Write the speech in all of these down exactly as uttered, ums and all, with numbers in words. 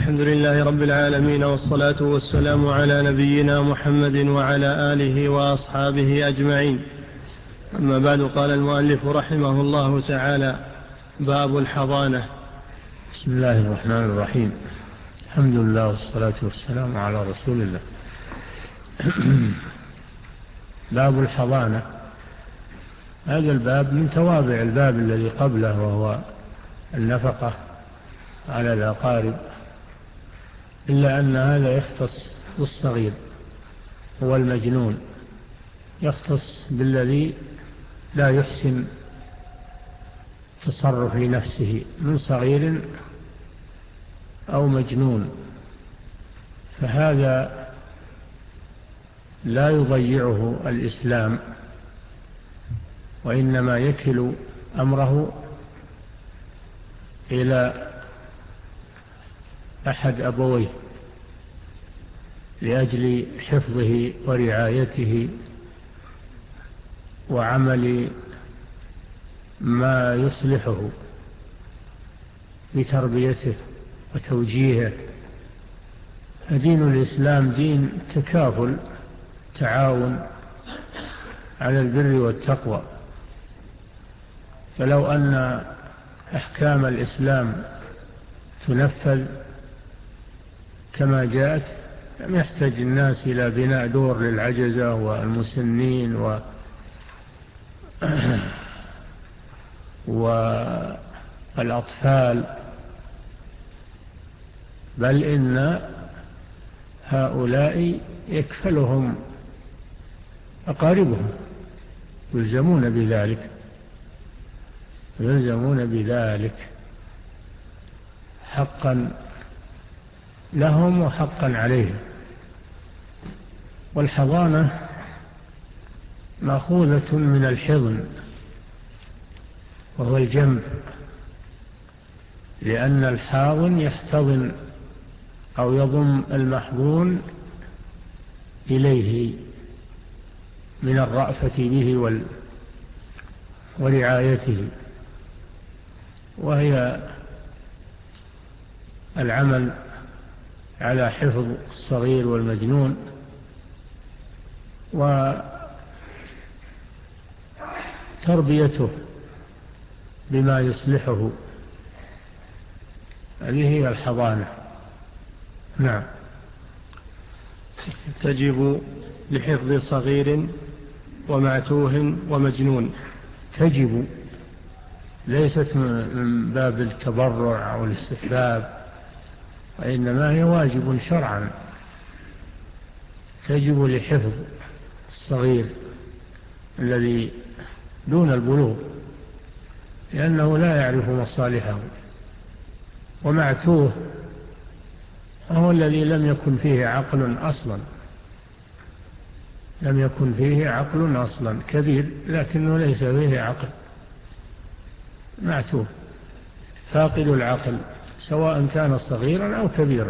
الحمد لله رب العالمين، والصلاة والسلام على نبينا محمد وعلى آله وأصحابه أجمعين. أما بعد، قال المؤلف رحمه الله تعالى: باب الحضانة. بسم الله الرحمن الرحيم. الحمد لله والصلاة والسلام على رسول الله. باب الحضانة، هذا الباب من توابع الباب الذي قبله، وهو النفقة على الأقارب، إلا أن هذا يختص بالصغير، هو المجنون، يختص بالذي لا يحسن تصرف لنفسه من صغير أو مجنون، فهذا لا يضيعه الإسلام، وإنما يكل أمره إلى أحد أبويه لأجل حفظه ورعايته وعمل ما يصلحه بتربيته وتوجيهه. فدين الإسلام دين تكافل، تعاون على البر والتقوى. فلو أن أحكام الإسلام تنفذ كما جاءت لم يحتاج الناس إلى بناء دور للعجزة والمسنين و والأطفال، بل إن هؤلاء يكفلهم أقاربهم، يلزمون بذلك يلزمون بذلك حقا لهم وحقا عليهم. والحضانة مأخوذة من الحضن، وهو الجنب، لأن الحاضن يحتضن أو يضم المحضون إليه من الرأفة به ورعايته، وهي العمل على حفظ الصغير والمجنون وتربيته بما يصلحه. هذه هي الحضانة. نعم. تجب لحفظ صغير ومعتوه ومجنون. تجب، ليست من باب التبرع أو الاستحباب، وإنما هي واجب شرعا. تجب لحفظ الصغير الذي دون البلوغ، لأنه لا يعرف مصالحه. ومعتوه هو الذي لم يكن فيه عقل أصلا، لم يكن فيه عقل أصلا، كبير لكنه ليس فيه عقل، معتوه فاقد العقل، سواء كان صغيرا أو كبيرا.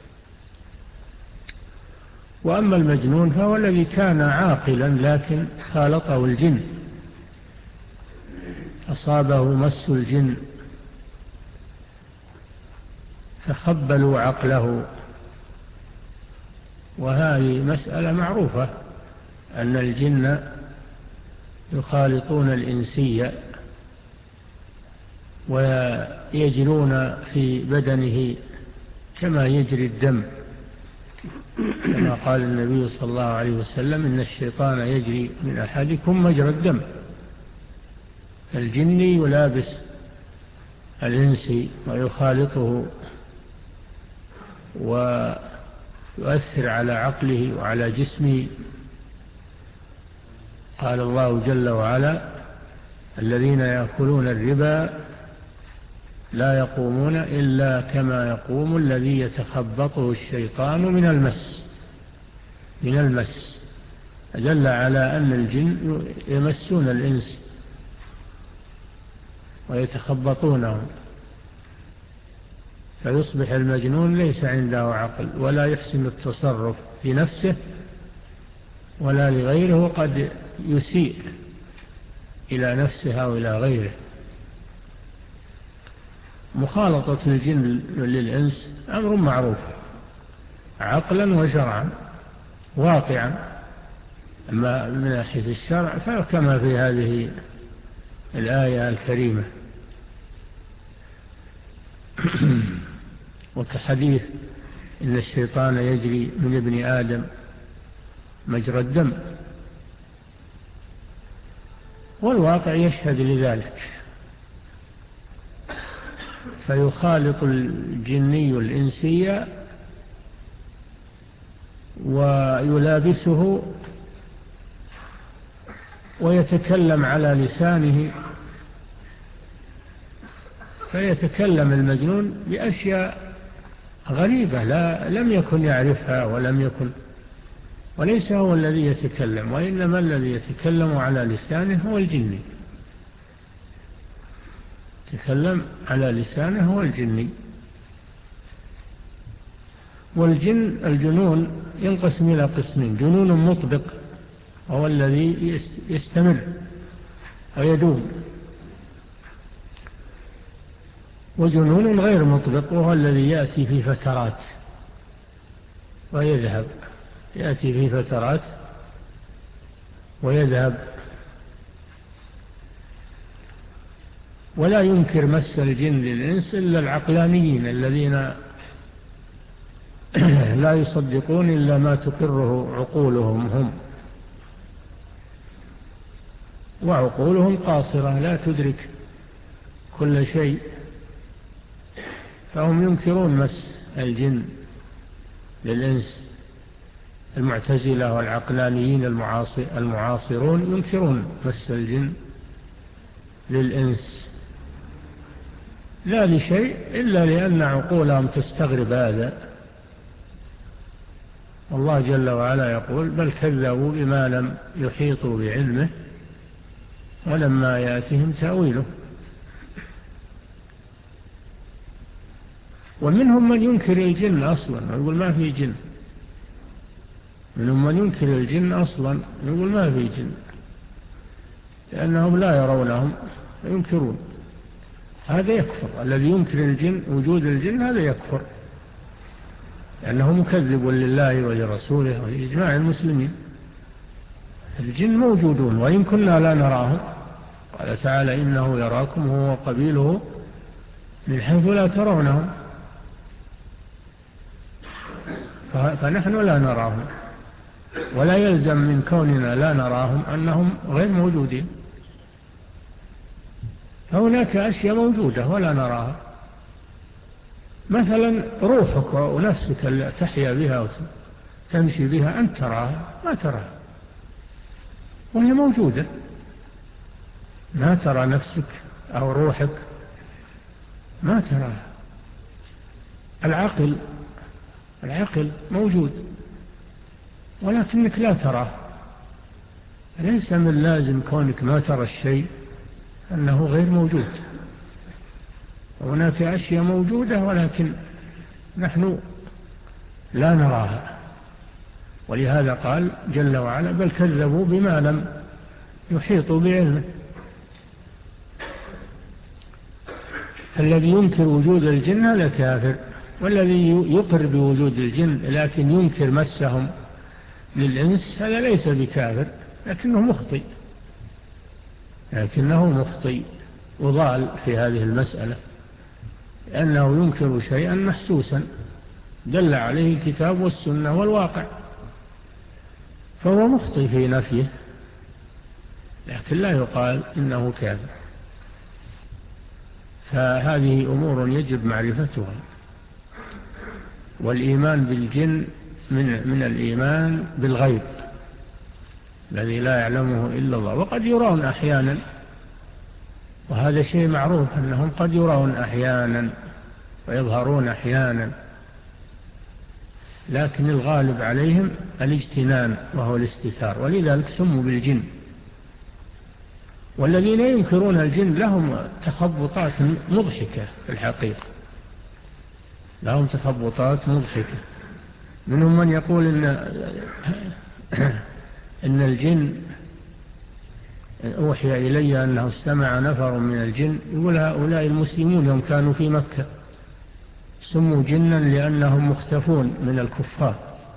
وأما المجنون فهو الذي كان عاقلا لكن خالطه الجن، أصابه مس الجن فخبلوا عقله. وهذه مسألة معروفة، أن الجن يخالطون الإنسية ويجرون في بدنه كما يجري الدم، كما قال النبي صلى الله عليه وسلم: إن الشيطان يجري من أحدكم مجرى الدم. الجني يلابس الإنسي ويخالطه ويؤثر على عقله وعلى جسمه. قال الله جل وعلا: الذين يأكلون الربا لا يقومون إلا كما يقوم الذي يتخبطه الشيطان من المس من المس دل على أن الجن يمسون الإنس ويتخبطونه، فيصبح المجنون ليس عنده عقل ولا يحسن التصرف لنفسه ولا لغيره، وقد يسيء إلى نفسها وإلى غيره. مخالطة الجن للإنس أمر معروف عقلا وشرعا واقعا. أما من ناحية الشرع فكما في هذه الآية الكريمة. وكحديث إن الشيطان يجري من ابن آدم مجرى الدم، والواقع يشهد لذلك. فيخالط الجني الإنسي ويلابسه ويتكلم على لسانه، فيتكلم المجنون بأشياء غريبة لا لم يكن يعرفها ولم يكن وليس هو الذي يتكلم، وإنما الذي يتكلم على لسانه هو الجني. يتكلم على لسانه هو الجني. والجن الجنون ينقسم إلى قسمين: جنون مطبق وهو الذي يستمر ويدوم، وجنون غير مطبق وهو الذي يأتي في فترات ويذهب، يأتي في فترات ويذهب. ولا ينكر مس الجن للإنس إلا العقلانيين الذين لا يصدقون إلا ما تقره عقولهم هم، وعقولهم قاصرة لا تدرك كل شيء، فهم ينكرون مس الجن للإنس. المعتزلة والعقلانيين المعاصرون ينكرون مس الجن للإنس، لا لشيء إلا لأن عقولهم تستغرب هذا. والله جل وعلا يقول: بل كذبوا بما لم يحيطوا بعلمه ولما يأتهم تأويله. ومنهم من ينكر الجن أصلا ويقول ما في جن، منهم من ينكر الجن أصلا ويقول ما في جن، لأنهم لا يرونهم ينكرون. هذا يكفر، الذي ينكر الجن وجود الجن هذا يكفر، لأنه مكذب لله ولرسوله ولإجماع المسلمين. الجن موجودون وإن كنا لا نراهم. قال تعالى: إنه يراكم هو وقبيله من حيث لا ترونهم. فنحن لا نراهم، ولا يلزم من كوننا لا نراهم أنهم غير موجودين. فهناك أشياء موجودة ولا نراها، مثلا روحك ونفسك اللي تحيا بها وتمشي بها أنت تراها ما تراها، وهي موجودة. ما ترى نفسك أو روحك، ما تراها. العقل العقل موجود ولكنك لا تراه. ليس من لازم كونك ما ترى الشيء أنه غير موجود. هناك أشياء موجودة ولكن نحن لا نراها. ولهذا قال جل وعلا: بل كذبوا بما لم يحيطوا بعلمه. الذي ينكر وجود الجن هذا كافر، والذي يقر بوجود الجن لكن ينكر مسهم للإنس هذا ليس بكافر، لكنه مخطئ لكنه مخطئ وضال في هذه المسألة، لأنه ينكر شيئا محسوسا دل عليه الكتاب والسنة والواقع، فهو مخطئ في نفيه، لكن لا يقال إنه كافر. فهذه أمور يجب معرفتها. والإيمان بالجن من, من الإيمان بالغيب الذي لا يعلمه إلا الله. وقد يرون أحيانا، وهذا شيء معروف أنهم قد يرون أحيانا ويظهرون أحيانا، لكن الغالب عليهم الاجتنان وهو الاستتار، ولذلك سموا بالجن. والذين ينكرون الجن لهم تخبطات مضحكة في الحقيقة، لهم تخبطات مضحكة. منهم من يقول إن, إن الجن أوحي إلي أنه استمع نفر من الجن، يقول هؤلاء المسلمون يوم كانوا في مكة سموا جنا لأنهم مختفون من الكفار،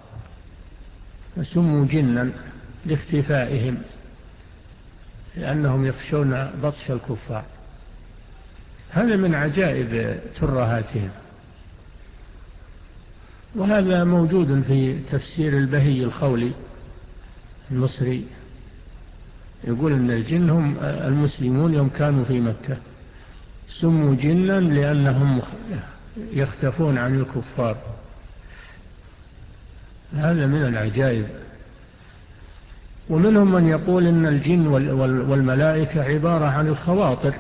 سموا جنا لاختفائهم لأنهم يخشون بطش الكفار. هذا من عجائب ترهاتهم، وهذا موجود في تفسير البهي الخولي المصري، يقول أن الجن هم المسلمون يوم كانوا في مكة سموا جنا لأنهم يختفون عن الكفار. هذا من العجائب. ومنهم من يقول أن الجن والملائكة عبارة عن الخواطر.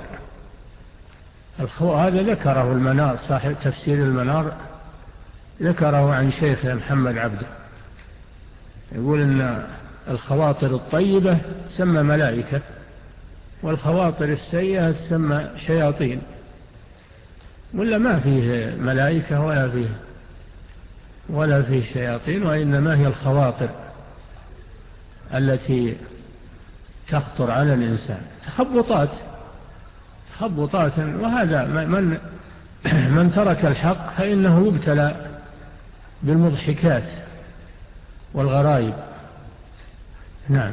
هذا ذكره المنار، صاحب تفسير المنار ذكره عن شيخ محمد عبده، يقول أن الخواطر الطيبة تسمى ملائكة، والخواطر السيئة تسمى شياطين، ولا ما فيه ملائكة ولا فيه ولا فيه شياطين، وإنما هي الخواطر التي تخطر على الإنسان تخبطات تخبطات. وهذا من من ترك الحق فإنه يبتلى بالمضحكات والغرائب. نعم.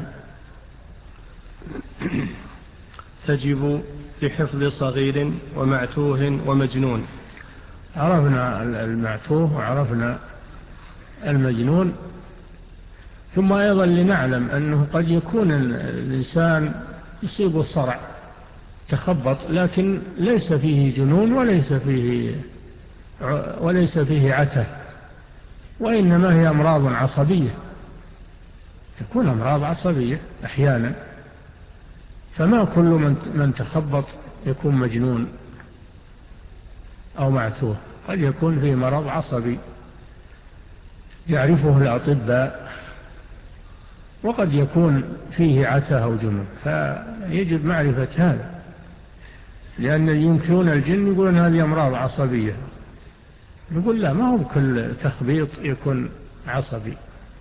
تجب لحفظ صغير ومعتوه ومجنون. عرفنا المعتوه وعرفنا المجنون. ثم أيضا لنعلم أنه قد يكون الإنسان يصيبه صرع تخبط، لكن ليس فيه جنون وليس فيه وليس فيه عته، وإنما هي أمراض عصبية، تكون أمراض عصبية أحيانا. فما كل من من تخبط يكون مجنون أو معتوه، قد يكون فيه مرض عصبي يعرفه الأطباء، وقد يكون فيه عته أو جنون، فيجب معرفة هذا، لأن ينكرون الجن يقولون هذه أمراض عصبية. نقول لا، ما هو كل تخبيط يكون عصبي،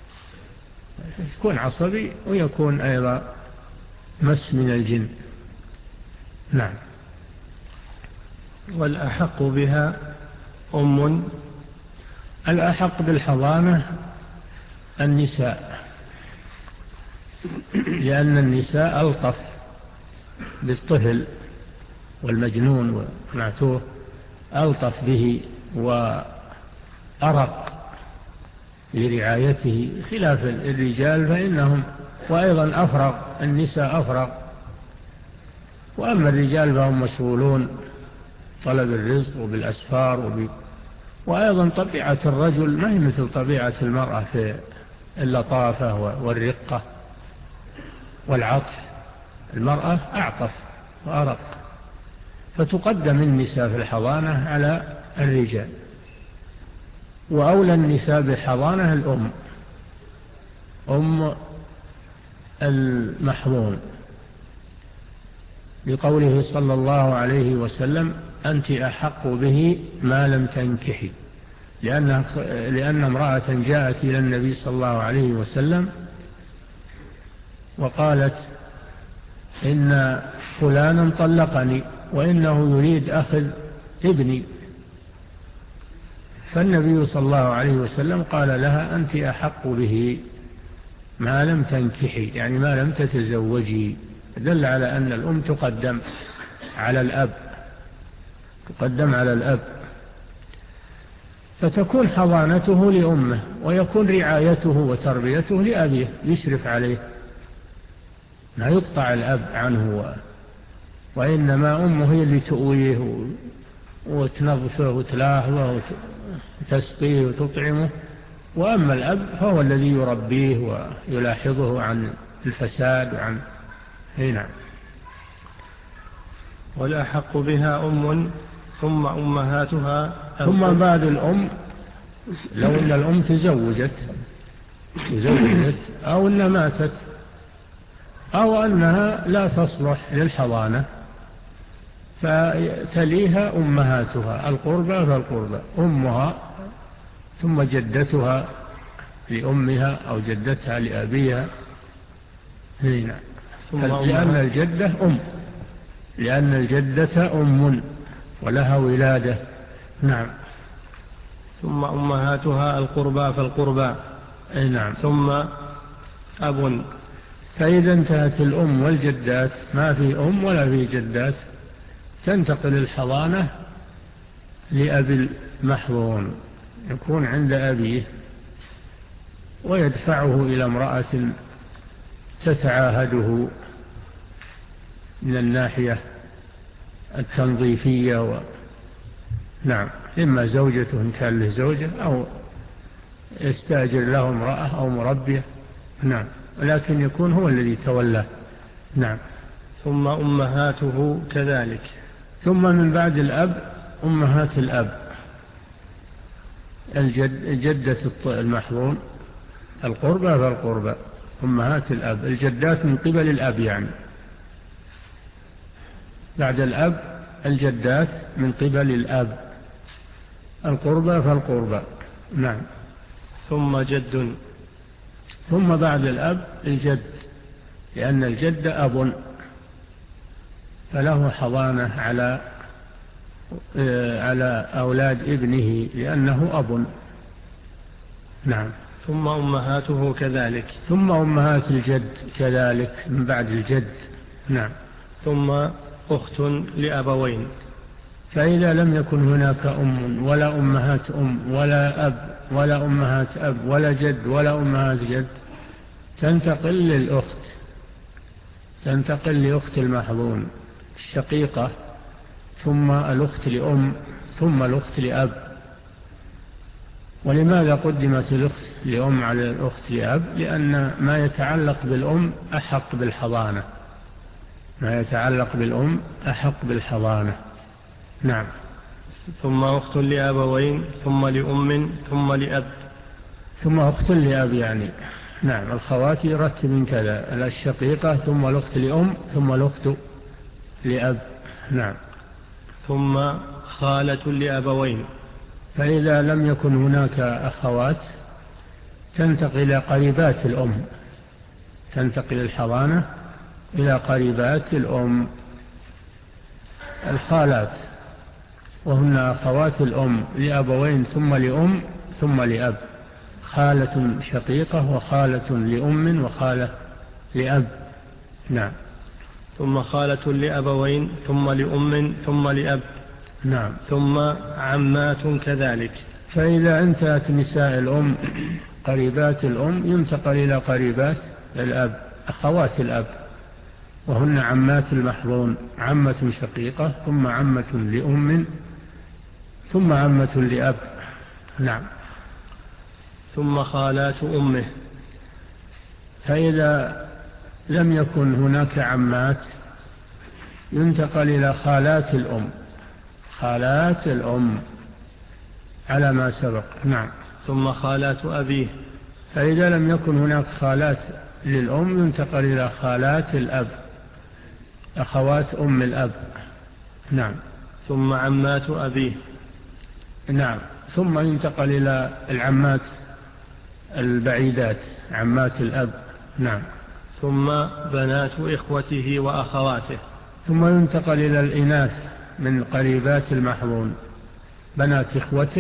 يكون عصبي ويكون أيضا مس من الجن. نعم. والأحق بها أم. الأحق بالحضانة النساء، لأن النساء ألطف بالطفل، والمجنون والمعتوه ألطف به وأرق لرعايته، خلاف الرجال فإنهم وأيضا أفرغ، النساء أفرغ، وأما الرجال فهم مشغولون طلب الرزق وبالأسفار وب... وأيضا طبيعة الرجل ما هي مثل طبيعة المرأة في اللطافة والرقة والعطف. المرأة أعطف وأرق، فتقدم النساء في الحضانة على الرجال. وأولى النساء بالحضانة الأم، أم المحظون، بقوله صلى الله عليه وسلم أنت أحق به ما لم تنكحي، لأن, لأن امرأة جاءت إلى النبي صلى الله عليه وسلم وقالت إن فلانا طلقني وإنه يريد أخذ ابني، فالنبي صلى الله عليه وسلم قال لها أنت أحق به ما لم تنكحي، يعني ما لم تتزوجي، دل على أن الأم تقدم على الأب، تقدم على الأب، فتكون حضانته لأمه، ويكون رعايته وتربيته لأبيه يشرف عليه، لا يقطع الأب عنه، وإنما أمه هي اللي تؤويه وتنظفه وتلاحظه وتسقيه وتطعمه، وأما الأب فهو الذي يربيه ويلاحظه عن الفساد وعن هنا. والأحق بها أم ثم أمهاتها، ثم بعد الأم لو أن الأم تزوجت تزوجت أو أنها ماتت أو أنها لا تصلح للحضانة فتليها أمهاتها، القربى فالقربى، أمها ثم جدتها لأمها أو جدتها لأبيها هنا. لأن الجدة أم لأن الجدة أم ولها ولادة. نعم. ثم أمهاتها القربى فالقربى. أي نعم. ثم أب. فإذا انتهت الأم والجدات ما في أم ولا في جدات تنتقل الحضانة لأبي المحظون، يكون عند أبيه ويدفعه إلى امرأة تتعاهده من الناحية التنظيفية و... نعم، إما زوجته إن كان له زوجة أو يستأجر له امرأة أو مربية. نعم، ولكن يكون هو الذي تولاه. نعم. ثم أمهاته كذلك. ثم من بعد الأب أمهات الأب، الجد جدة المحظون القربى فالقربى، أمهات الأب الجدات من قبل الأب، يعني بعد الأب الجدات من قبل الأب القربى فالقربى. نعم. ثم جد. ثم بعد الأب الجد، لأن الجد أب فله حضانة على على أولاد ابنه لأنه أب. نعم. ثم أمهاته كذلك. ثم أمهات الجد كذلك من بعد الجد. نعم. ثم أخت لأبوين. فإذا لم يكن هناك أم ولا أمهات أم ولا أب ولا أمهات أب ولا جد ولا أمهات جد تنتقل للأخت، تنتقل لأخت المحظون الشقيقة، ثم الأخت لأم، ثم الأخت لأب. ولماذا قدمت الأخت لأم على الأخت لأب؟ لأن ما يتعلق بالأم أحق بالحضانة، ما يتعلق بالأم أحق بالحضانة. نعم. ثم أخت لأبوين ثم لأم ثم لأب. ثم أخت لأب يعني. نعم، الخوات يرتب من كذا، الشقيقة ثم الأخت لأم ثم الأخت لأب. نعم. ثم خالة لأبوين. فإذا لم يكن هناك أخوات تنتقل إلى قريبات الأم، تنتقل الحضانة إلى قريبات الأم الخالات، وهن أخوات الأم لأبوين ثم لأم ثم لأب، خالة شقيقة وخالة لأم وخالة لأب. نعم. ثم خالة لأبوين ثم لأم ثم لأب. نعم. ثم عمات كذلك. فإذا انتهت نساء الأم قريبات الأم ينتقل إلى قريبات الأب، أخوات الأب، وهن عمات المحظون، عمة شقيقة ثم عمة لأم ثم عمة لأب. نعم. ثم خالات أمه. فإذا لم يكن هناك عمات ينتقل إلى خالات الأم، خالات الأم على ما سبق. نعم. ثم خالات أبيه. فإذا لم يكن هناك خالات للأم ينتقل إلى خالات الأب، أخوات أم الأب. نعم. ثم عمات أبيه. نعم. ثم ينتقل إلى العمات البعيدات، عمات الأب. نعم. ثم بنات إخوته وأخواته. ثم ينتقل إلى الإناث من قريبات المحظون، بنات إخوته،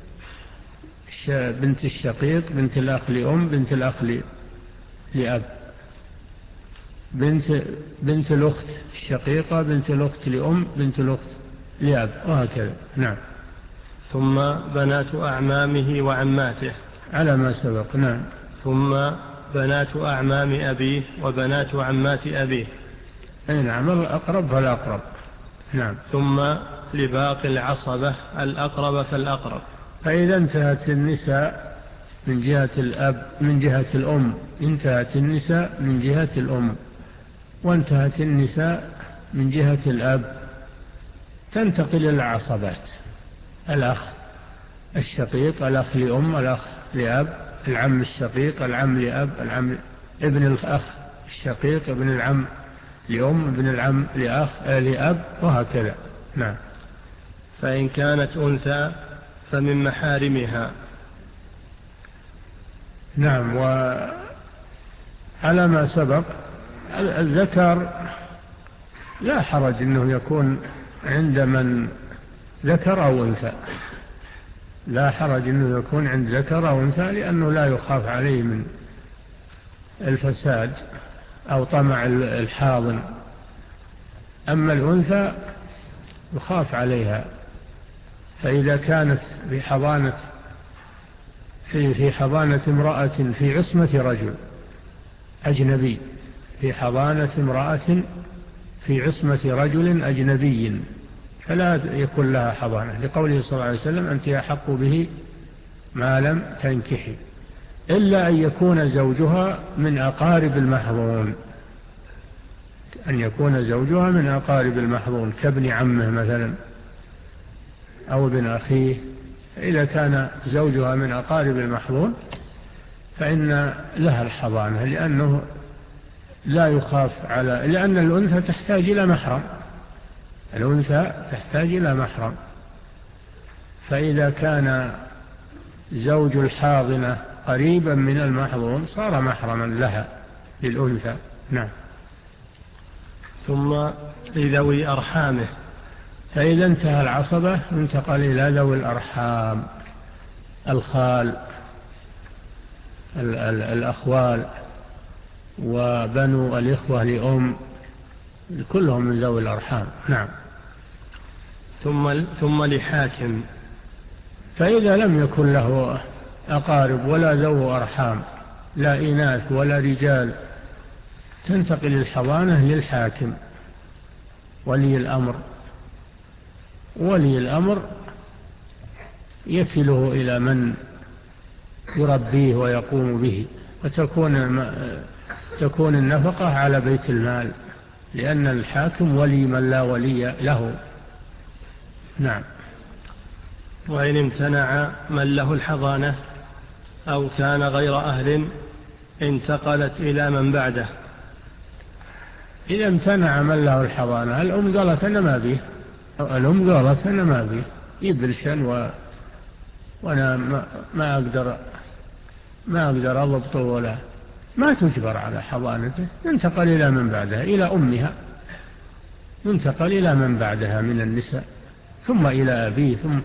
بنت الشقيق، بنت الأخ لأم، بنت الأخ لأب، بنت, بنت الأخت الشقيقة، بنت الأخت لأم، بنت الأخت لأب، وهكذا. نعم. ثم بنات أعمامه وعماته على ما سبق. نعم. ثم بنات أعمام أبيه وبنات عمات أبيه. أي نعم، الأقرب فالأقرب. نعم. ثم لباقي العصبة الأقرب فالأقرب. فإذا انتهت النساء من جهة الأب من جهة الأم انتهت النساء من جهة الأم، وانتهت النساء من جهة الأب تنتقل إلى العصبات، الأخ الشقيق، الأخ لأم، الأخ لأب، العم الشقيق، العم لأب، العم ابن الأخ الشقيق، ابن العم لأم، ابن العم لأخ لأب، وهكذا. نعم. فإن كانت أنثى فمن محارمها. نعم. وعلى ما سبق الذكر لا حرج أنه يكون عند من ذكر أو أنثى، لا حرج أنه يكون عند ذكر أو أنثى، لأنه لا يخاف عليه من الفساد أو طمع الحاضن. أما الأنثى يخاف عليها، فإذا كانت في حضانة في في حضانة امرأة في عصمة رجل أجنبي، في حضانة امرأة في عصمة رجل أجنبي، فلا يكون لها حضانة، لقوله صلى الله عليه وسلم: أنت أحق به ما لم تنكحي، إلا أن يكون زوجها من أقارب المحظون، أن يكون زوجها من أقارب المحظون كابن عمه مثلا أو ابن أخيه. إذا كان زوجها من أقارب المحظون فإن لها الحضانة، لأنه لا يخاف على، لأن الأنثى تحتاج إلى محرم، الأنثى تحتاج إلى محرم، فإذا كان زوج الحاضنة قريبا من المحظون صار محرما لها للأنثى. نعم. ثم لذوي أرحامه، فإذا انتهى العصبة انتقل إلى ذوي الأرحام، الخال، الأخوال، وبنو الإخوة لأم، كلهم من ذوي الأرحام. نعم. ثم ثم لحاكم، فإذا لم يكن له أقارب ولا ذو أرحام، لا إناث ولا رجال، تنتقل الحضانة للحاكم ولي الأمر. ولي الأمر يكله إلى من يربيه ويقوم به، وتكون تكون النفقة على بيت المال، لأن الحاكم ولي من لا ولي له. نعم. وإن امتنع من له الحضانة أو كان غير أهل انتقلت إلى من بعده. إذا امتنع من له الحضانة، الأم قالت أنا ما بيه، الأم قالت أنا ما بيه يبرشن و... وأنا ما, ما أقدر ما أقدر أضبطه، ولا ما تجبر على حضانته، ينتقل إلى من بعدها، إلى أمها، ينتقل إلى من بعدها من النساء، ثم إلى أبيه، ثم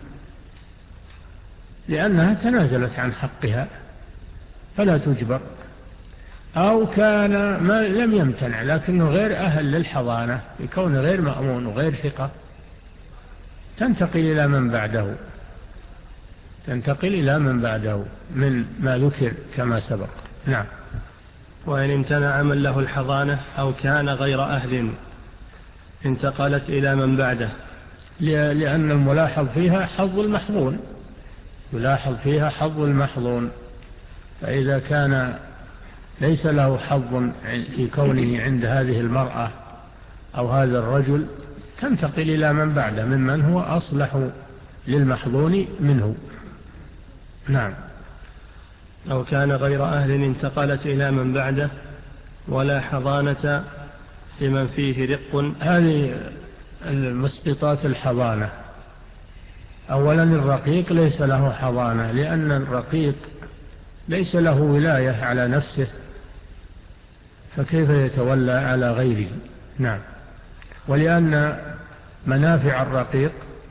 لأنها تنازلت عن حقها فلا تجبر. أو كان ما لم يمتنع لكنه غير أهل للحضانة، يكون غير مأمون وغير ثقة، تنتقل إلى من بعده، تنتقل إلى من بعده من ما ذكر كما سبق. نعم. وإن امتنع من له الحضانة أو كان غير أهل انتقلت إلى من بعده، لأن الملاحظ فيها حظ المحظون، يلاحظ فيها حظ المحظون، فإذا كان ليس له حظ في كونه عند هذه المرأة أو هذا الرجل، تنتقل إلى من بعده ممن هو أصلح للمحظون منه. نعم. أو كان غير أهل انتقلت إلى من بعده، ولا حضانة لمن فيه رق. هذه المسقطات الحضانة. أولا الرقيق ليس له حضانة، لأن الرقيق ليس له ولاية على نفسه، فكيف يتولى على غيره. نعم. ولأن منافع الرقيق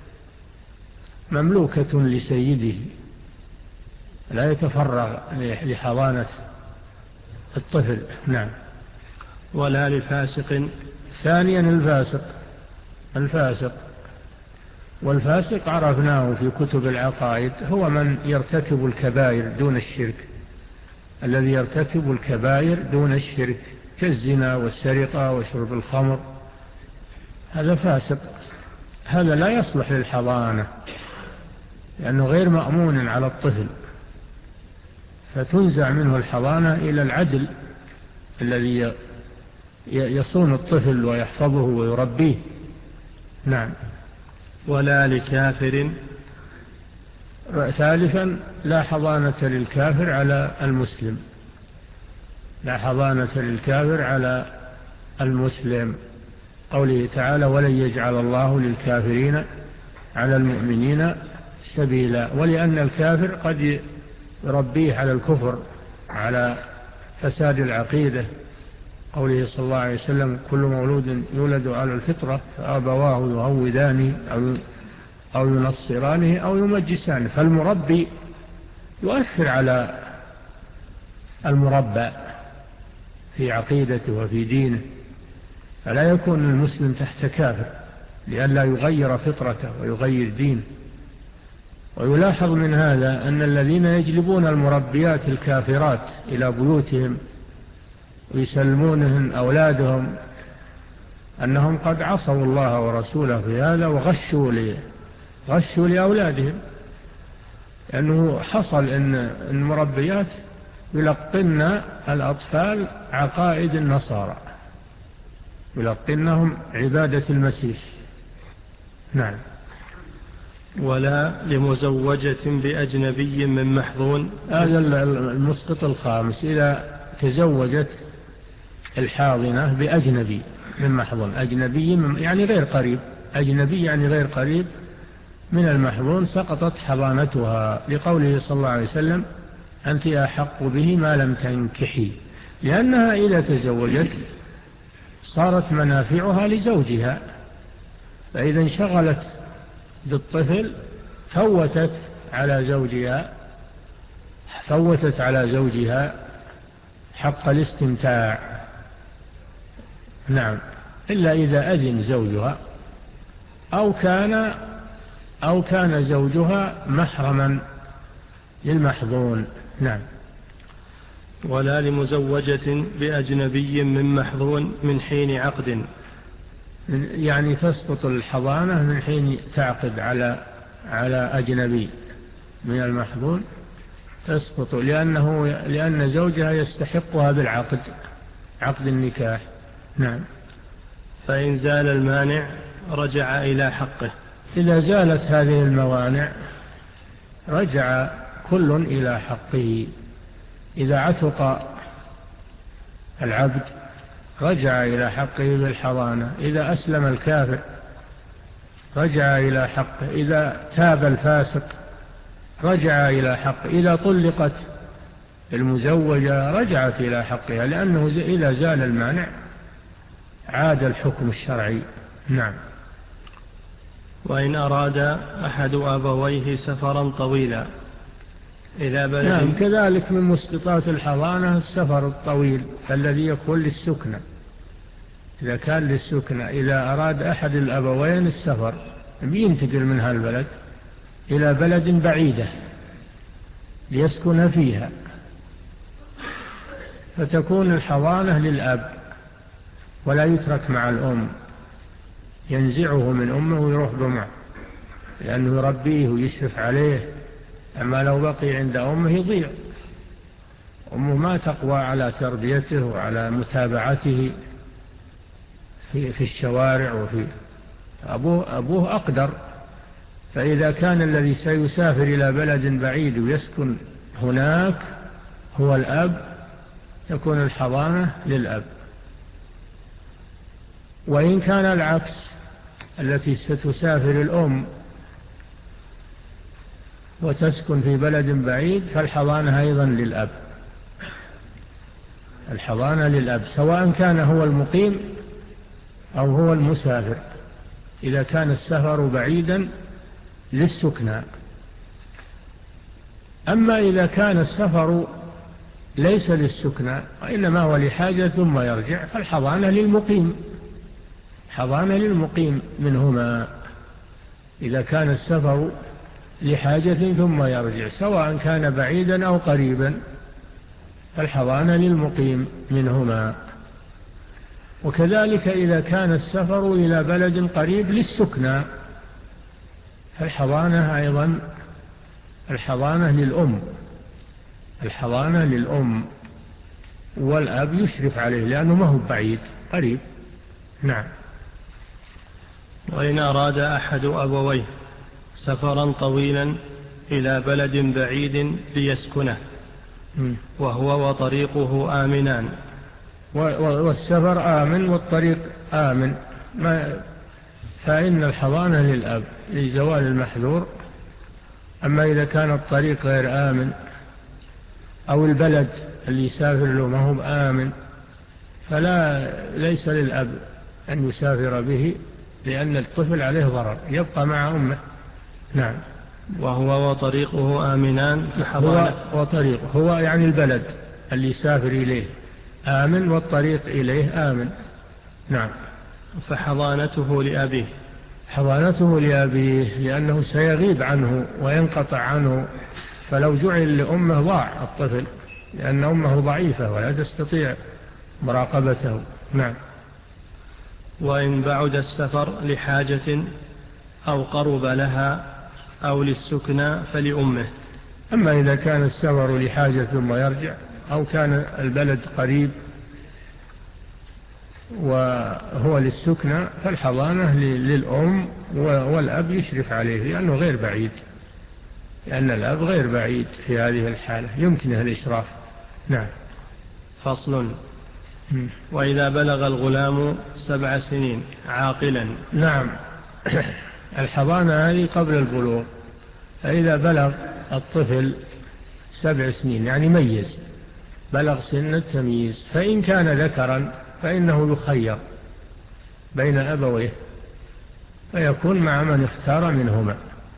مملوكة لسيده، لا يتفرغ لحضانة الطفل. نعم. ولا لفاسق. ثانيا الفاسق، الفاسق والفاسق عرفناه في كتب العقائد، هو من يرتكب الكبائر دون الشرك، الذي يرتكب الكبائر دون الشرك كالزنا والسرقة وشرب الخمر، هذا فاسق، هذا لا يصلح للحضانة لأنه غير مأمون على الطفل، فتنزع منه الحضانة إلى العدل الذي يصون الطفل ويحفظه ويربيه. نعم. ولا لكافر. ثالثا لا حضانة للكافر على المسلم، لا حضانة للكافر على المسلم، قوله تعالى ولن يجعل الله للكافرين على المؤمنين سبيلا، ولأن الكافر قد يربيه على الكفر، على فساد العقيدة، قوله صلى الله عليه وسلم كل مولود يولد على الفطرة فأبواه يهودانه أو أو ينصرانه أو يمجسانه. فالمربي يؤثر على المربى في عقيدته وفي دينه، فلا يكون المسلم تحت كافر لئلا يغير فطرته ويغير دينه. ويلاحظ من هذا أن الذين يجلبون المربيات الكافرات إلى بيوتهم ويسلمونهن أولادهم أنهم قد عصوا الله ورسوله في هذا وغشوا لي غشوا لأولادهم، لأنه حصل أن المربيات يلقن الأطفال عقائد النصارى، يلقنهم عبادة المسيح. نعم. ولا لمزوجة بأجنبي من محظون. هذا المسقط الخامس، إذا تزوجت الحاضنة بأجنبي من محظون، أجنبي من يعني غير قريب، أجنبي يعني غير قريب من المحظون، سقطت حضانتها، لقوله صلى الله عليه وسلم أنت أحق به ما لم تنكحي، لأنها إذا تزوجت صارت منافعها لزوجها، فإذا انشغلت بالطفل فوتت على زوجها فوتت على زوجها حق الاستمتاع. نعم، إلا إذا أذن زوجها أو كان أو كان زوجها محرما للمحظون. نعم. ولا لمزوجة بأجنبي من محظون من حين عقد، يعني تسقط الحضانة من حين تعقد على على أجنبي من المحظون، تسقط لأنه لأن زوجها يستحقها بالعقد، عقد النكاح. نعم. فإن زال المانع رجع إلى حقه. إذا زالت هذه الموانع رجع كل إلى حقه. إذا عتق العبد رجع إلى حقه بالحضانة، إذا أسلم الكافر رجع إلى حقه، إذا تاب الفاسق رجع إلى حقه، إذا طلقت المزوجة رجعت إلى حقها، لأنه إذا زال المانع عاد الحكم الشرعي. نعم. وإن أراد أحد أبويه سفرا طويلا إلى بلد. نعم، كذلك من مسقطات الحضانة السفر الطويل الذي يكون للسكنة، إذا كان للسكنة، إذا أراد أحد الأبوين السفر ينتقل من هالبلد إلى بلد بعيدة ليسكن فيها، فتكون الحضانة للأب ولا يترك مع الأم، ينزعه من أمه ويروح بمعه لأنه يربيه ويشرف عليه. أما لو بقي عند أمه يضيع، أمه ما تقوى على تربيته وعلى متابعته في, في الشوارع، وفي أبوه, أبوه أقدر. فإذا كان الذي سيسافر إلى بلد بعيد ويسكن هناك هو الأب تكون الحضانة للأب. وإن كان العكس، التي ستسافر الأم وتسكن في بلد بعيد فالحضانة أيضا للأب، الحضانة للأب سواء كان هو المقيم أو هو المسافر، إذا كان السفر بعيدا للسكنى. أما إذا كان السفر ليس للسكنى وإنما هو لحاجة ثم يرجع فالحضانة للمقيم، حضانة للمقيم منهما. إذا كان السفر لحاجة ثم يرجع سواء كان بعيدا أو قريبا فالحضانة للمقيم منهما. وكذلك إذا كان السفر إلى بلد قريب للسكنى فالحضانة أيضا الحضانة للأم، الحضانة للأم، والأب يشرف عليه لأنه ما هو بعيد، قريب. نعم. وإن أراد أحد أبويه سفرا طويلا إلى بلد بعيد ليسكنه وهو وطريقه آمنان. والسفر آمن والطريق آمن، ما فإن الحضانة للأب لزوال المحذور. أما إذا كان الطريق غير آمن أو البلد اللي يسافر له ما هو آمن فلا ليس للأب أن يسافر به، لأن الطفل عليه ضرر، يبقى مع أمه. نعم. وهو وطريقه آمنان هو وطريقه هو يعني البلد اللي يسافر إليه آمن، والطريق إليه آمن. نعم. فحضانته لأبيه حضانته لأبيه لأنه سيغيب عنه وينقطع عنه، فلو جعل لأمه ضاع الطفل، لأن أمه ضعيفة ولا تستطيع مراقبته. نعم. وإن بعد السفر لحاجة أو قرب لها أو للسكنى فلأمه. أما إذا كان السفر لحاجة ثم يرجع، أو كان البلد قريب وهو للسكنى، فالحضانة للأم، والأب يشرف عليه لأنه غير بعيد، لأن الأب غير بعيد في هذه الحالة يمكنه الإشراف. نعم. فصل. وإذا بلغ الغلام سبع سنين عاقلا. نعم. الحضانة هذه قبل البلوغ، فإذا بلغ الطفل سبع سنين يعني ميز، بلغ سن التمييز، فإن كان ذكرا فإنه يخير بين أبويه، فيكون مع من اختار منهما.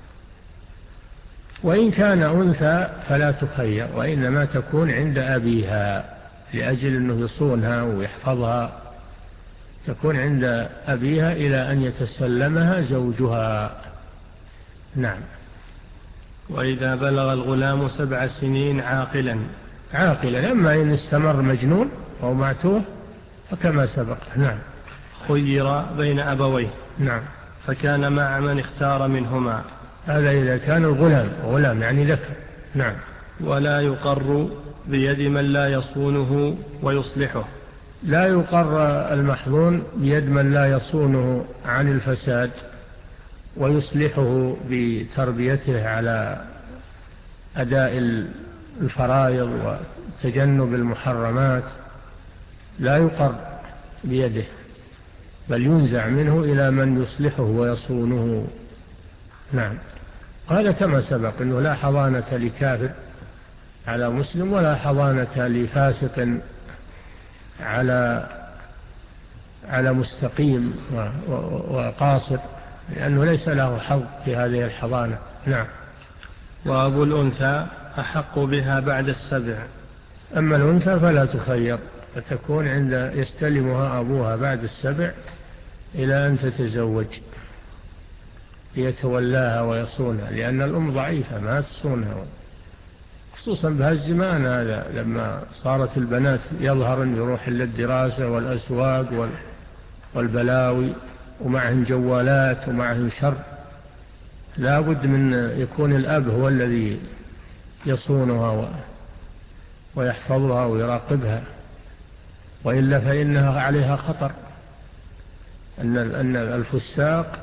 وإن كان أنثى فلا تخير، وإنما تكون عند أبيها لأجل أنه يصونها ويحفظها، تكون عند أبيها إلى أن يتسلمها زوجها. نعم. وإذا بلغ الغلام سبع سنين عاقلا. عاقلا، أما إن استمر مجنون أو معتوه فكما سبق. نعم. خير بين أبويه. نعم. فكان مع من اختار منهما. هذا إذا كان الغلام، غلام يعني ذكر. نعم. ولا يقر بيد من لا يصونه ويصلحه. لا يقر المحظون بيد من لا يصونه عن الفساد ويصلحه بتربيته على أداء الفرائض وتجنب المحرمات، لا يقر بيده، بل ينزع منه إلى من يصلحه ويصونه. نعم. هذا كما سبق أنه لا حضانة لكافر على مسلم، ولا حضانة لفاسق على على مستقيم وقاصر، لأنه ليس له حظ في هذه الحضانة. نعم. وأبو الأنثى أحق بها بعد السبع. أما الأنثى فلا تخير، فتكون عند يستلمها أبوها بعد السبع إلى أن تتزوج ليتولاها ويصونها، لأن الأم ضعيفة ما تصونها، خصوصا بهالزمان هذا لما صارت البنات يظهر يروح للدراسة والأسواق والبلاوي ومعهم جوالات ومعهم شر، لا بد من يكون الأب هو الذي يصونها ويحفظها ويراقبها، وإلا فإنها عليها خطر، أن الفساق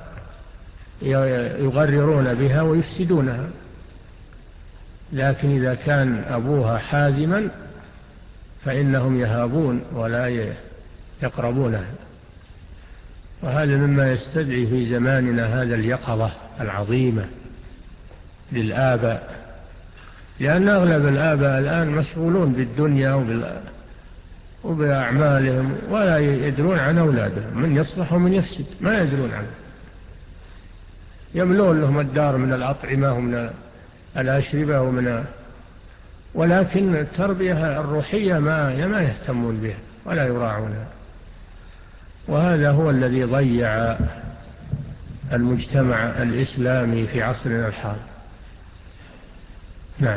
يغررون بها ويفسدونها. لكن إذا كان أبوها حازما فإنهم يهابون ولا يقربونها. وهذا مما يستدعي في زماننا هذا اليقظة العظيمة للآباء، لأن أغلب الآباء الآن مشغولون بالدنيا وبأعمالهم ولا يدرون عن أولادهم، من يصلح ومن يفسد ما يدرون عنه، يملون لهم الدار من الأطعمة ومن الأشربة ومن، ولكن التربية الروحية ما ما يهتمون بها ولا يراعونها. وهذا هو الذي ضيع المجتمع الإسلامي في عصرنا الحالي. نعم.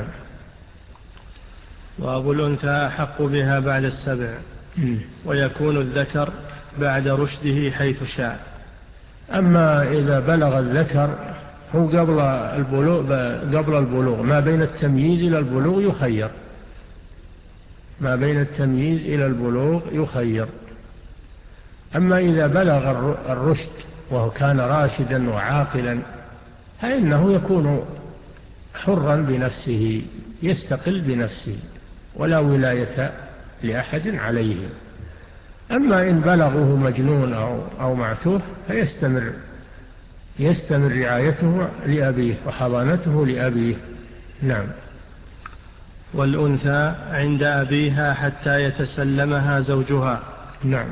وأبو الأنثى أحق بها بعد السبع، ويكون الذكر بعد رشده حيث شاء. أما إذا بلغ الذكر هو قبل البلوغ، قبل البلوغ ما بين التمييز إلى البلوغ يخير، ما بين التمييز إلى البلوغ يخير. أما إذا بلغ الرشد وهو كان راشدا وعاقلا فإنه يكون حرا بنفسه، يستقل بنفسه ولا ولاية لأحد عليه. أما إن بلغه مجنون أو, أو معتوه فيستمر يستمر رعايته لأبيه وحضانته لأبيه. نعم. والأنثى عند أبيها حتى يتسلمها زوجها. نعم.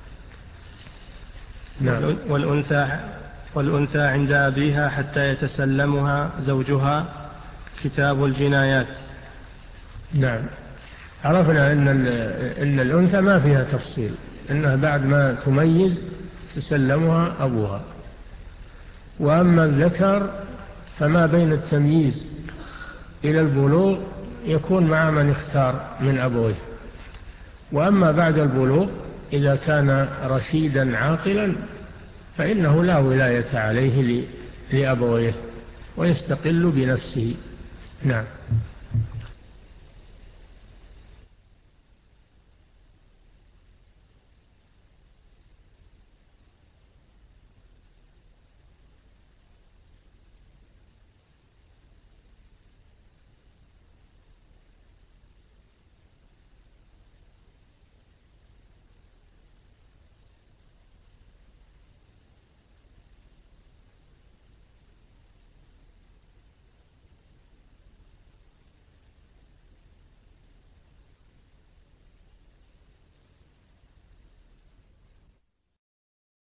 نعم. والأنثى, والأنثى عند أبيها حتى يتسلمها زوجها كتاب الجنايات. نعم. عرفنا أن, إن الأنثى ما فيها تفصيل، إنها بعد ما تميز تسلمها أبوها. وأما الذكر فما بين التمييز إلى البلوغ يكون مع من اختار من أبويه. وأما بعد البلوغ إذا كان رشيدا عاقلا فإنه لا ولاية عليه لأبويه ويستقل بنفسه. نعم.